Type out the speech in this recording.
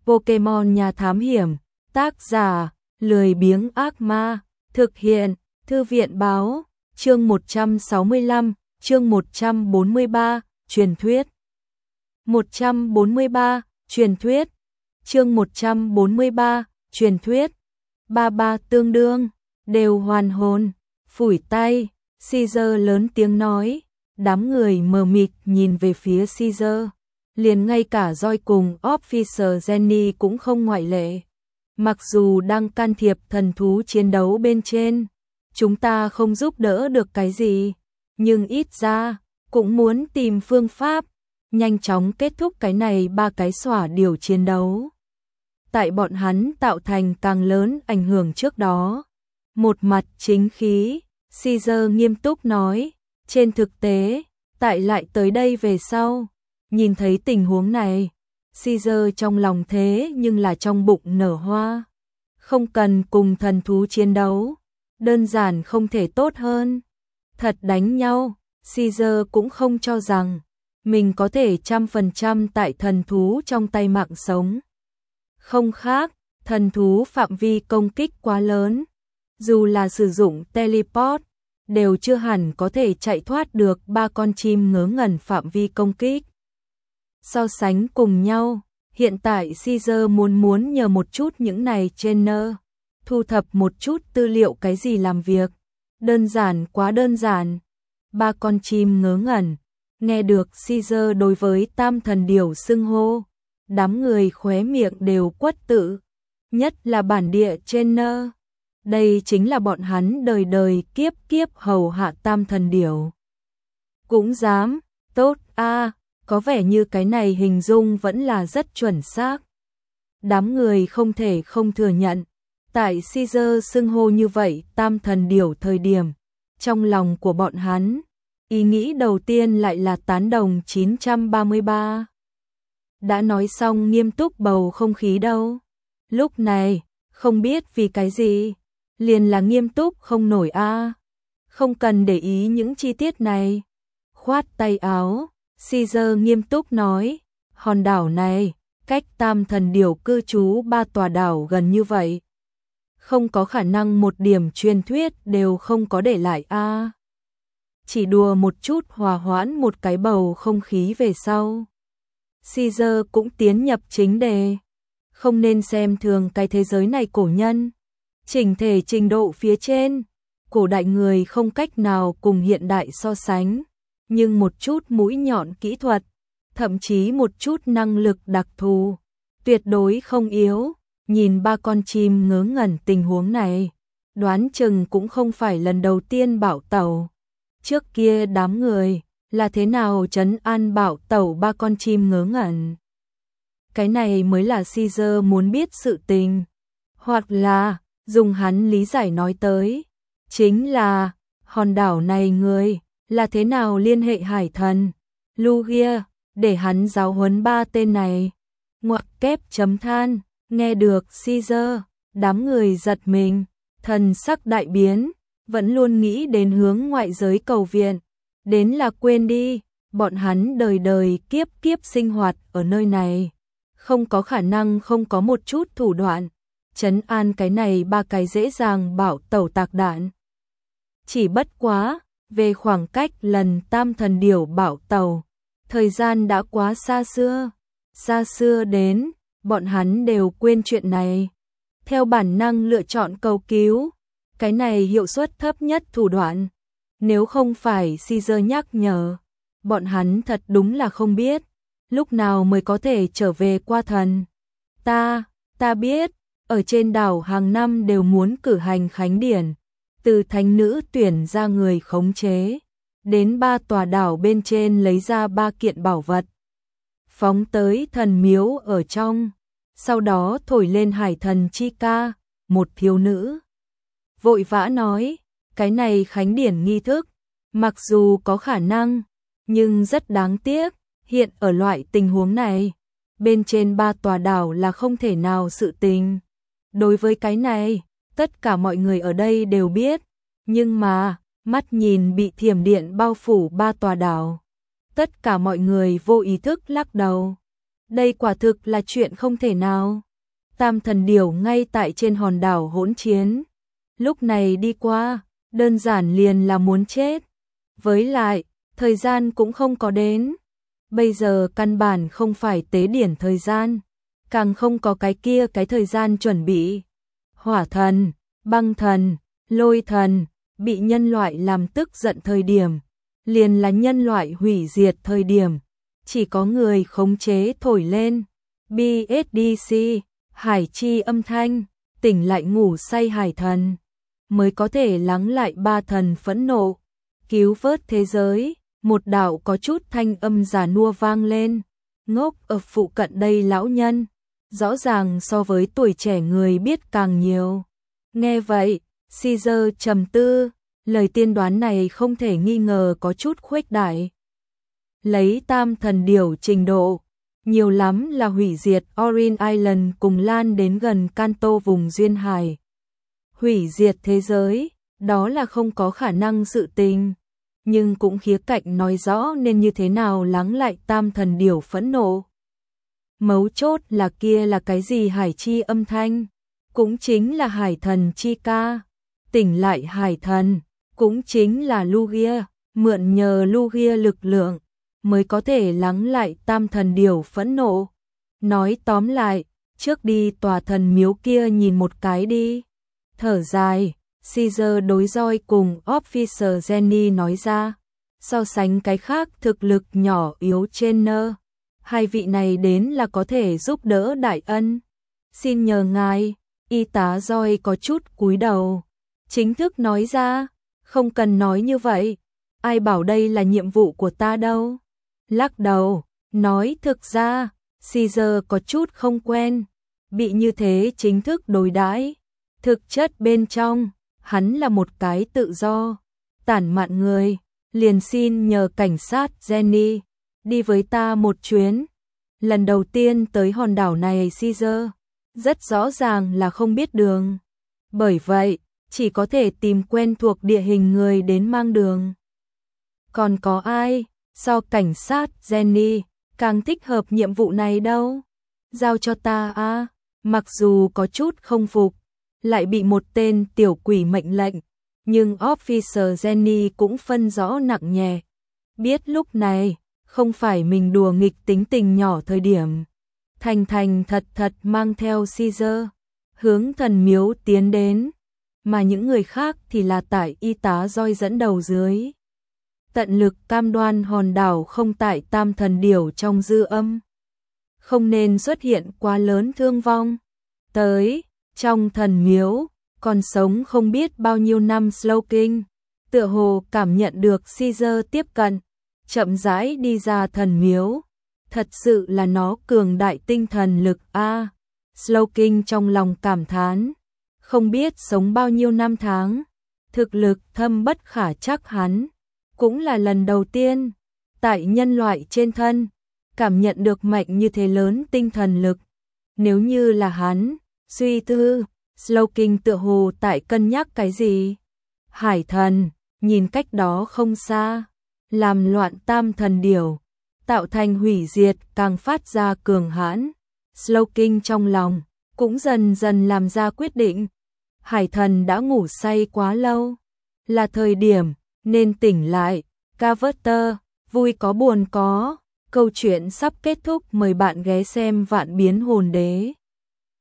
Pokemon nhà thám hiểm, tác giả, lười biếng ác ma, thực hiện, thư viện báo, chương 165, chương 143, truyền thuyết. 143, truyền thuyết. Chương 143, truyền thuyết. Ba tương đương, đều hoàn hồn, phủi tay, Caesar lớn tiếng nói, đám người mờ mịt nhìn về phía Caesar. Liền ngay cả Joy cùng Officer Jenny cũng không ngoại lệ. Mặc dù đang can thiệp thần thú chiến đấu bên trên, chúng ta không giúp đỡ được cái gì, nhưng ít ra cũng muốn tìm phương pháp nhanh chóng kết thúc cái này ba cái xỏa điều chiến đấu. Tại bọn hắn tạo thành càng lớn ảnh hưởng trước đó. Một mặt chính khí, Caesar nghiêm túc nói, trên thực tế, tại lại tới đây về sau, nhìn thấy tình huống này, Caesar trong lòng thế nhưng là trong bụng nở hoa. Không cần cùng thần thú chiến đấu, đơn giản không thể tốt hơn. Thật đánh nhau, Caesar cũng không cho rằng mình có thể 100% tại thần thú trong tay mạng sống. Không khác, thần thú phạm vi công kích quá lớn, dù là sử dụng teleport, đều chưa hẳn có thể chạy thoát được ba con chim ngớ ngẩn phạm vi công kích. So sánh cùng nhau, hiện tại Caesar muốn nhờ một chút những này trainer, thu thập một chút tư liệu cái gì làm việc. Đơn giản quá đơn giản. Ba con chim ngớ ngẩn, nghe được Caesar đối với tam thần điểu xưng hô, đám người khóe miệng đều quất tự, nhất là bản địa trainer. Đây chính là bọn hắn đời đời kiếp kiếp hầu hạ tam thần điểu. Cũng dám, tốt a, có vẻ như cái này hình dung vẫn là rất chuẩn xác. Đám người không thể không thừa nhận, tại Caesar xưng hô như vậy tam thần điểu thời điểm, trong lòng của bọn hắn, ý nghĩ đầu tiên lại là tán đồng 933. Đã nói xong nghiêm túc bầu không khí đâu. Lúc này, không biết vì cái gì, liền là nghiêm túc không nổi a. Không cần để ý những chi tiết này. Khoát tay áo, Caesar nghiêm túc nói, hòn đảo này, cách tam thần điểu cư trú ba tòa đảo gần như vậy. Không có khả năng một điểm truyền thuyết đều không có để lại a. Chỉ đùa một chút hòa hoãn một cái bầu không khí về sau. Caesar cũng tiến nhập chính đề. Không nên xem thường cái thế giới này cổ nhân. Chỉnh thể trình độ phía trên, cổ đại người không cách nào cùng hiện đại so sánh. Nhưng một chút mũi nhọn kỹ thuật, thậm chí một chút năng lực đặc thù, tuyệt đối không yếu. Nhìn ba con chim ngớ ngẩn tình huống này, đoán chừng cũng không phải lần đầu tiên bảo tẩu. Trước kia đám người là thế nào trấn an bảo tẩu ba con chim ngớ ngẩn. Cái này mới là Caesar muốn biết sự tình. Hoặc là, dùng hắn lý giải nói tới, chính là, hòn đảo này người là thế nào liên hệ hải thần Lugia, để hắn giáo huấn ba tên này. Ngoặc kép chấm than, nghe được Caesar, đám người giật mình, thần sắc đại biến, vẫn luôn nghĩ đến hướng ngoại giới cầu viện. Đến là quên đi, bọn hắn đời đời kiếp kiếp sinh hoạt ở nơi này. Không có khả năng không có một chút thủ đoạn, trấn an cái này ba cái dễ dàng bảo tẩu tạc đạn. Chỉ bất quá, về khoảng cách lần tam thần điểu bảo tẩu, thời gian đã quá xa xưa đến, bọn hắn đều quên chuyện này. Theo bản năng lựa chọn cầu cứu, cái này hiệu suất thấp nhất thủ đoạn. Nếu không phải Caesar nhắc nhở, bọn hắn thật đúng là không biết, lúc nào mới có thể trở về qua thần. Ta biết, ở trên đảo hàng năm đều muốn cử hành khánh điển, từ thánh nữ tuyển ra người khống chế, đến ba tòa đảo bên trên lấy ra ba kiện bảo vật, phóng tới thần miếu ở trong, sau đó thổi lên hải thần chi ca. Một thiếu nữ vội vã nói, cái này khánh điển nghi thức, mặc dù có khả năng, nhưng rất đáng tiếc, hiện ở loại tình huống này, bên trên ba tòa đảo là không thể nào sự tình. Đối với cái này, tất cả mọi người ở đây đều biết, nhưng mà, mắt nhìn bị thiểm điện bao phủ ba tòa đảo. Tất cả mọi người vô ý thức lắc đầu. Đây quả thực là chuyện không thể nào. Tam thần điểu ngay tại trên hòn đảo hỗn chiến. Lúc này đi qua, đơn giản liền là muốn chết. Với lại, thời gian cũng không có đến. Bây giờ căn bản không phải tế điển thời gian, càng không có cái thời gian chuẩn bị. Hỏa thần, băng thần, lôi thần, bị nhân loại làm tức giận thời điểm, liền là nhân loại hủy diệt thời điểm, chỉ có người khống chế thổi lên. BSDC, hải chi âm thanh, tỉnh lại ngủ say hải thần, mới có thể lắng lại ba thần phẫn nộ, cứu vớt thế giới. Một đạo có chút thanh âm già nua vang lên. Ngốc ở phụ cận đây lão nhân, rõ ràng so với tuổi trẻ người biết càng nhiều. Nghe vậy, Caesar trầm tư, lời tiên đoán này không thể nghi ngờ có chút khuếch đại. Lấy tam thần điểu trình độ, nhiều lắm là hủy diệt Orin Island cùng lan đến gần Kanto vùng duyên hải. Hủy diệt thế giới, đó là không có khả năng sự tình. Nhưng cũng khía cạnh nói rõ nên như thế nào lắng lại tam thần điểu phẫn nộ. Mấu chốt là kia là cái gì hải chi âm thanh, cũng chính là hải thần chi ca. Tỉnh lại hải thần, cũng chính là Lugia, mượn nhờ Lugia lực lượng, mới có thể lắng lại tam thần điểu phẫn nộ. Nói tóm lại, trước đi tòa thần miếu kia nhìn một cái đi. Thở dài, Caesar đối roi cùng Officer Jenny nói ra, so sánh cái khác thực lực nhỏ yếu trên nơ, hai vị này đến là có thể giúp đỡ đại ân. Xin nhờ ngài, y tá roi có chút cúi đầu, chính thức nói ra, không cần nói như vậy, ai bảo đây là nhiệm vụ của ta đâu. Lắc đầu, nói thực ra, Caesar có chút không quen, bị như thế chính thức đối đãi. Thực chất bên trong, hắn là một cái tự do, tản mạn người, liền xin nhờ cảnh sát Jenny, đi với ta một chuyến. Lần đầu tiên tới hòn đảo này Caesar, rất rõ ràng là không biết đường. Bởi vậy, chỉ có thể tìm quen thuộc địa hình người đến mang đường. Còn có ai, so cảnh sát Jenny, càng thích hợp nhiệm vụ này đâu? Giao cho ta à, mặc dù có chút không phục, lại bị một tên tiểu quỷ mệnh lệnh, nhưng Officer Jenny cũng phân rõ nặng nhẹ. Biết lúc này, không phải mình đùa nghịch tính tình nhỏ thời điểm. Thành thành thật thật mang theo Caesar, hướng thần miếu tiến đến, mà những người khác thì là tại y tá roi dẫn đầu dưới. Tận lực cam đoan hòn đảo không tại tam thần điểu trong dư âm. Không nên xuất hiện quá lớn thương vong. Tới, trong thần miếu, còn sống không biết bao nhiêu năm Slowking, tựa hồ cảm nhận được Caesar tiếp cận, chậm rãi đi ra thần miếu. Thật sự là nó cường đại tinh thần lực a. Slowking trong lòng cảm thán, không biết sống bao nhiêu năm tháng, thực lực thâm bất khả chắc hắn, cũng là lần đầu tiên, tại nhân loại trên thân, cảm nhận được mạnh như thế lớn tinh thần lực. Nếu như là hắn, suy tư, Slowking tựa hồ tại cân nhắc cái gì? Hải thần, nhìn cách đó không xa, làm loạn tam thần điểu, tạo thành hủy diệt càng phát ra cường hãn. Slowking trong lòng, cũng dần dần làm ra quyết định. Hải thần đã ngủ say quá lâu, là thời điểm nên tỉnh lại. Carver, vui có buồn có, câu chuyện sắp kết thúc, mời bạn ghé xem Vạn Biến Hồn Đế.